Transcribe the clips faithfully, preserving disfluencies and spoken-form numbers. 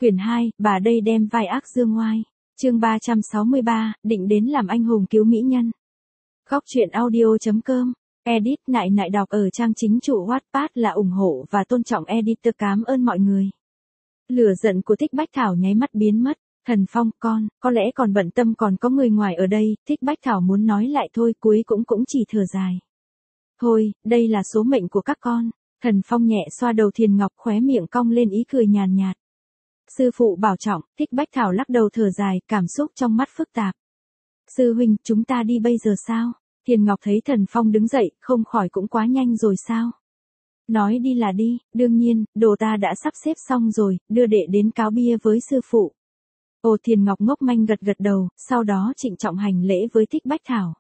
Quyển hai, bà đây đem vai ác dương ngoai. Chương ba trăm sáu mươi ba, định đến làm anh hùng cứu mỹ nhân. Góc truyện audio.com. Edit nại nại đọc ở trang chính chủ Wattpad là ủng hộ và tôn trọng editor, cảm ơn mọi người. Lửa giận của Thích Bách Thảo nháy mắt biến mất. Thần Phong, con, có lẽ còn bận tâm còn có người ngoài ở đây. Thích Bách Thảo muốn nói lại thôi, cuối cũng cũng chỉ thở dài. Thôi, đây là số mệnh của các con. Thần Phong nhẹ xoa đầu Thiền Ngọc, khóe miệng cong lên ý cười nhàn nhạt. Sư phụ bảo trọng. Thích Bách Thảo lắc đầu thở dài, cảm xúc trong mắt phức tạp. Sư huynh, chúng ta đi bây giờ sao? Thiền Ngọc thấy Thần Phong đứng dậy, không khỏi cũng quá nhanh rồi sao? Nói đi là đi, đương nhiên, đồ ta đã sắp xếp xong rồi, đưa đệ đến cáo bia với sư phụ. Ồ, Thiền Ngọc ngốc manh gật gật đầu, sau đó trịnh trọng hành lễ với Thích Bách Thảo.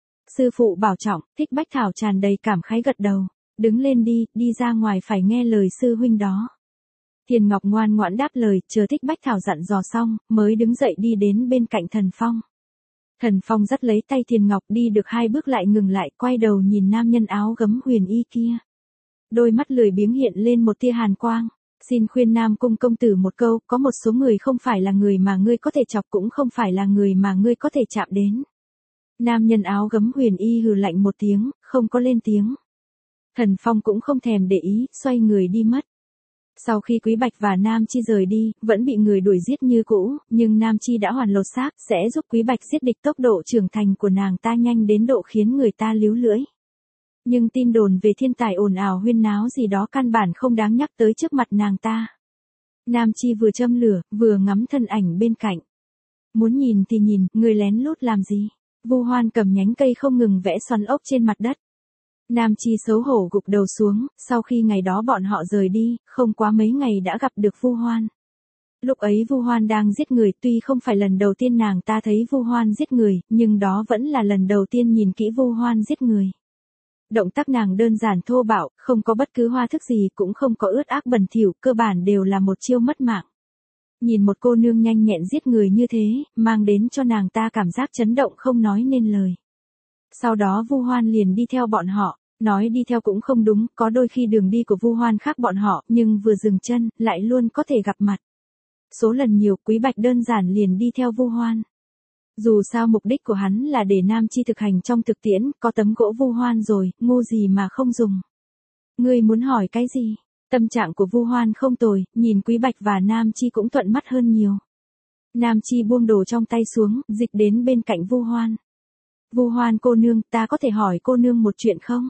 Sư phụ bảo trọng. Thích Bách Thảo tràn đầy cảm khái gật đầu. Đứng lên đi, đi ra ngoài phải nghe lời sư huynh đó. Thiền Ngọc ngoan ngoãn đáp lời, chờ Thích Bách Thảo dặn dò xong, mới đứng dậy đi đến bên cạnh Thần Phong. Thần Phong dắt lấy tay Thiền Ngọc, đi được hai bước lại ngừng lại, quay đầu nhìn nam nhân áo gấm huyền y kia. Đôi mắt lười biếng hiện lên một tia hàn quang. Xin khuyên Nam Cung công tử một câu, có một số người không phải là người mà ngươi có thể chọc, cũng không phải là người mà ngươi có thể chạm đến. Nam nhân áo gấm huyền y hừ lạnh một tiếng, không có lên tiếng. Thần Phong cũng không thèm để ý, xoay người đi mất. Sau khi Quý Bạch và Nam Chi rời đi, vẫn bị người đuổi giết như cũ, nhưng Nam Chi đã hoàn lột xác, sẽ giúp Quý Bạch giết địch. Tốc độ trưởng thành của nàng ta nhanh đến độ khiến người ta líu lưỡi. Nhưng tin đồn về thiên tài ồn ào huyên náo gì đó căn bản không đáng nhắc tới trước mặt nàng ta. Nam Chi vừa châm lửa, vừa ngắm thân ảnh bên cạnh. Muốn nhìn thì nhìn, người lén lút làm gì? Vu Hoan cầm nhánh cây không ngừng vẽ xoắn ốc trên mặt đất. Nam Chi xấu hổ gục đầu xuống, sau khi ngày đó bọn họ rời đi, không quá mấy ngày đã gặp được Vu Hoan. Lúc ấy Vu Hoan đang giết người, tuy không phải lần đầu tiên nàng ta thấy Vu Hoan giết người, nhưng đó vẫn là lần đầu tiên nhìn kỹ Vu Hoan giết người. Động tác nàng đơn giản thô bạo, không có bất cứ hoa thức gì, cũng không có ướt ác bẩn thỉu, cơ bản đều là một chiêu mất mạng. Nhìn một cô nương nhanh nhẹn giết người như thế, mang đến cho nàng ta cảm giác chấn động không nói nên lời. Sau đó Vu Hoan liền đi theo bọn họ, nói đi theo cũng không đúng, có đôi khi đường đi của Vu Hoan khác bọn họ, nhưng vừa dừng chân, lại luôn có thể gặp mặt. Số lần nhiều, Quý Bạch đơn giản liền đi theo Vu Hoan. Dù sao mục đích của hắn là để Nam Chi thực hành trong thực tiễn, có tấm gỗ Vu Hoan rồi, ngu gì mà không dùng. Ngươi muốn hỏi cái gì? Tâm trạng của Vu Hoan không tồi, nhìn Quý Bạch và Nam Chi cũng thuận mắt hơn nhiều. Nam Chi buông đồ trong tay xuống, dịch đến bên cạnh Vu Hoan. Vu Hoan cô nương, ta có thể hỏi cô nương một chuyện không?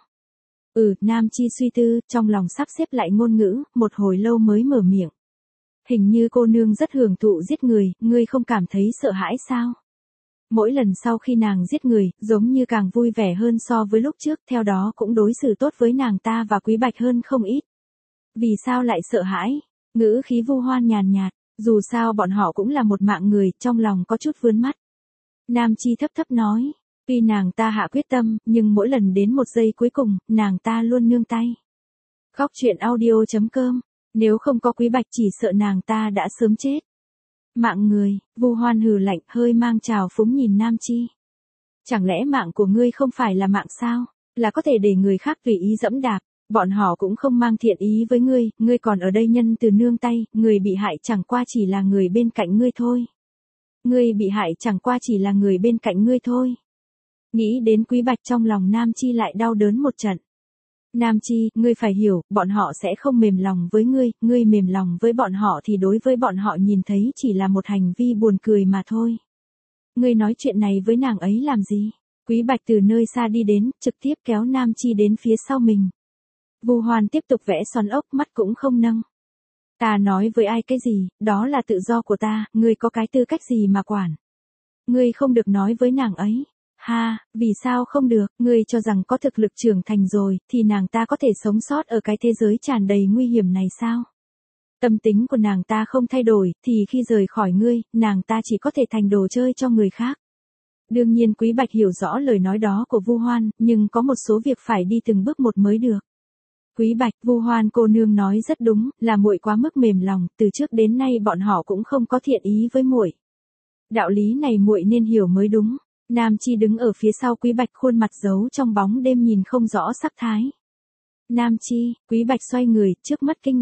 Ừ, Nam Chi suy tư, trong lòng sắp xếp lại ngôn ngữ, một hồi lâu mới mở miệng. Hình như cô nương rất hưởng thụ giết người, ngươi không cảm thấy sợ hãi sao? Mỗi lần sau khi nàng giết người, giống như càng vui vẻ hơn so với lúc trước, theo đó cũng đối xử tốt với nàng ta và Quý Bạch hơn không ít. Vì sao lại sợ hãi? Ngữ khí Vu Hoan nhàn nhạt, dù sao bọn họ cũng là một mạng người, trong lòng có chút vướng mắt. Nam Chi thấp thấp nói, tuy nàng ta hạ quyết tâm, nhưng mỗi lần đến một giây cuối cùng, nàng ta luôn nương tay. Góc truyện audio.com, nếu không có Quý Bạch chỉ sợ nàng ta đã sớm chết. Mạng người, Vu Hoan hừ lạnh, hơi mang trào phúng nhìn Nam Chi. Chẳng lẽ mạng của ngươi không phải là mạng sao? Là có thể để người khác tùy ý dẫm đạp, bọn họ cũng không mang thiện ý với ngươi, ngươi còn ở đây nhân từ nương tay, người bị hại chẳng qua chỉ là người bên cạnh ngươi thôi. Ngươi bị hại chẳng qua chỉ là người bên cạnh ngươi thôi. Nghĩ đến Quý Bạch trong lòng Nam Chi lại đau đớn một trận. Nam Chi, ngươi phải hiểu, bọn họ sẽ không mềm lòng với ngươi, ngươi mềm lòng với bọn họ thì đối với bọn họ nhìn thấy chỉ là một hành vi buồn cười mà thôi. Ngươi nói chuyện này với nàng ấy làm gì? Quý Bạch từ nơi xa đi đến, trực tiếp kéo Nam Chi đến phía sau mình. Vu Hoan tiếp tục vẽ xoắn ốc, mắt cũng không nâng. Ta nói với ai cái gì, đó là tự do của ta, ngươi có cái tư cách gì mà quản? Ngươi không được nói với nàng ấy. Ha, vì sao không được, ngươi cho rằng có thực lực trưởng thành rồi, thì nàng ta có thể sống sót ở cái thế giới tràn đầy nguy hiểm này sao? Tâm tính của nàng ta không thay đổi, thì khi rời khỏi ngươi, nàng ta chỉ có thể thành đồ chơi cho người khác. Đương nhiên Quý Bạch hiểu rõ lời nói đó của Vu Hoan, nhưng có một số việc phải đi từng bước một mới được. Quý Bạch, Vu Hoan cô nương nói rất đúng, là muội quá mức mềm lòng, từ trước đến nay bọn họ cũng không có thiện ý với muội. Đạo lý này muội nên hiểu mới đúng. Nam Chi đứng ở phía sau Quý Bạch, khuôn mặt giấu trong bóng đêm nhìn không rõ sắc thái. Nam Chi, Quý Bạch xoay người, trước mắt kinh ngạc,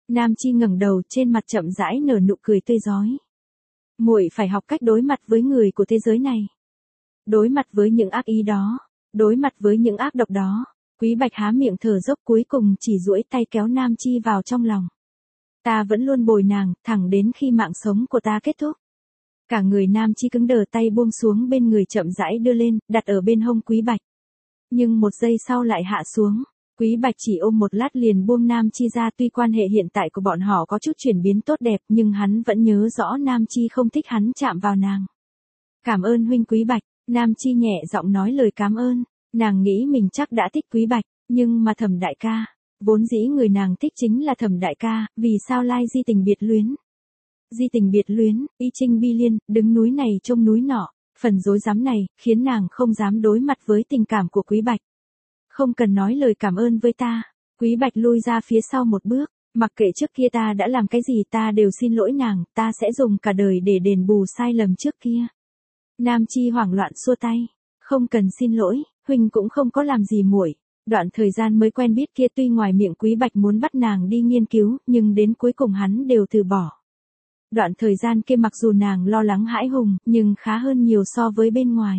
Nam Chi ngẩng đầu, trên mặt chậm rãi nở nụ cười tươi rói. Muội phải học cách đối mặt với người của thế giới này. Đối mặt với những ác ý đó, đối mặt với những ác độc đó. Quý Bạch há miệng thở dốc, cuối cùng chỉ duỗi tay kéo Nam Chi vào trong lòng. Ta vẫn luôn bồi nàng, thẳng đến khi mạng sống của ta kết thúc. Cả người Nam Chi cứng đờ, tay buông xuống bên người chậm rãi đưa lên, đặt ở bên hông Quý Bạch. Nhưng một giây sau lại hạ xuống. Quý Bạch chỉ ôm một lát liền buông Nam Chi ra, tuy quan hệ hiện tại của bọn họ có chút chuyển biến tốt đẹp nhưng hắn vẫn nhớ rõ Nam Chi không thích hắn chạm vào nàng. Cảm ơn huynh Quý Bạch, Nam Chi nhẹ giọng nói lời cảm ơn, nàng nghĩ mình chắc đã thích Quý Bạch, nhưng mà Thẩm đại ca, vốn dĩ người nàng thích chính là Thẩm đại ca, vì sao lai di tình biệt luyến. Di tình biệt luyến, y chinh bi liên, đứng núi này trông núi nọ, phần dối dám này, khiến nàng không dám đối mặt với tình cảm của Quý Bạch. Không cần nói lời cảm ơn với ta. Quý Bạch lui ra phía sau một bước, mặc kệ trước kia ta đã làm cái gì ta đều xin lỗi nàng, ta sẽ dùng cả đời để đền bù sai lầm trước kia. Nam Chi hoảng loạn xua tay, không cần xin lỗi, huynh cũng không có làm gì muội. Đoạn thời gian mới quen biết kia tuy ngoài miệng Quý Bạch muốn bắt nàng đi nghiên cứu, nhưng đến cuối cùng hắn đều từ bỏ. Đoạn thời gian kia mặc dù nàng lo lắng hãi hùng, nhưng khá hơn nhiều so với bên ngoài.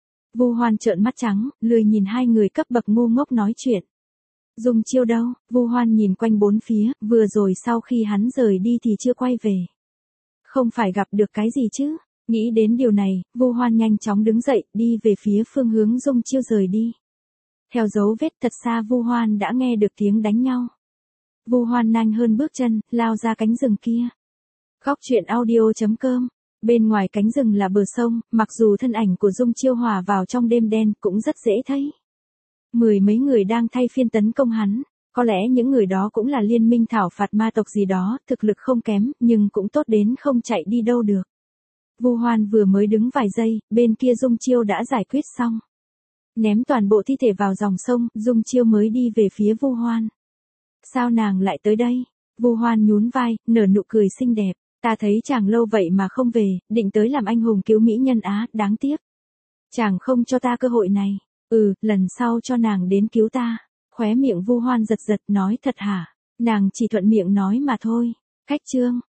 Vu Hoan trợn mắt trắng, lười nhìn hai người cấp bậc ngu ngốc nói chuyện. Dung Chiêu đâu? Vu Hoan nhìn quanh bốn phía, vừa rồi sau khi hắn rời đi thì chưa quay về. Không phải gặp được cái gì chứ? Nghĩ đến điều này, Vu Hoan nhanh chóng đứng dậy, đi về phía phương hướng Dung Chiêu rời đi. Theo dấu vết thật xa Vu Hoan đã nghe được tiếng đánh nhau. Vu Hoan nhanh hơn bước chân, lao ra cánh rừng kia. Góc truyện audio chấm com. Bên ngoài cánh rừng là bờ sông, mặc dù thân ảnh của Dung Chiêu hòa vào trong đêm đen cũng rất dễ thấy. Mười mấy người đang thay phiên tấn công hắn, có lẽ những người đó cũng là liên minh thảo phạt ma tộc gì đó, thực lực không kém, nhưng cũng tốt đến không chạy đi đâu được. Vu Hoan vừa mới đứng vài giây, bên kia Dung Chiêu đã giải quyết xong. Ném toàn bộ thi thể vào dòng sông, Dung Chiêu mới đi về phía Vu Hoan. Sao nàng lại tới đây? Vu Hoan nhún vai, nở nụ cười xinh đẹp. Ta thấy chàng lâu vậy mà không về, định tới làm anh hùng cứu mỹ nhân á, đáng tiếc. Chàng không cho ta cơ hội này. Ừ, lần sau cho nàng đến cứu ta. Khóe miệng Vu Hoan giật giật, nói thật hả? Nàng chỉ thuận miệng nói mà thôi. Khách trương.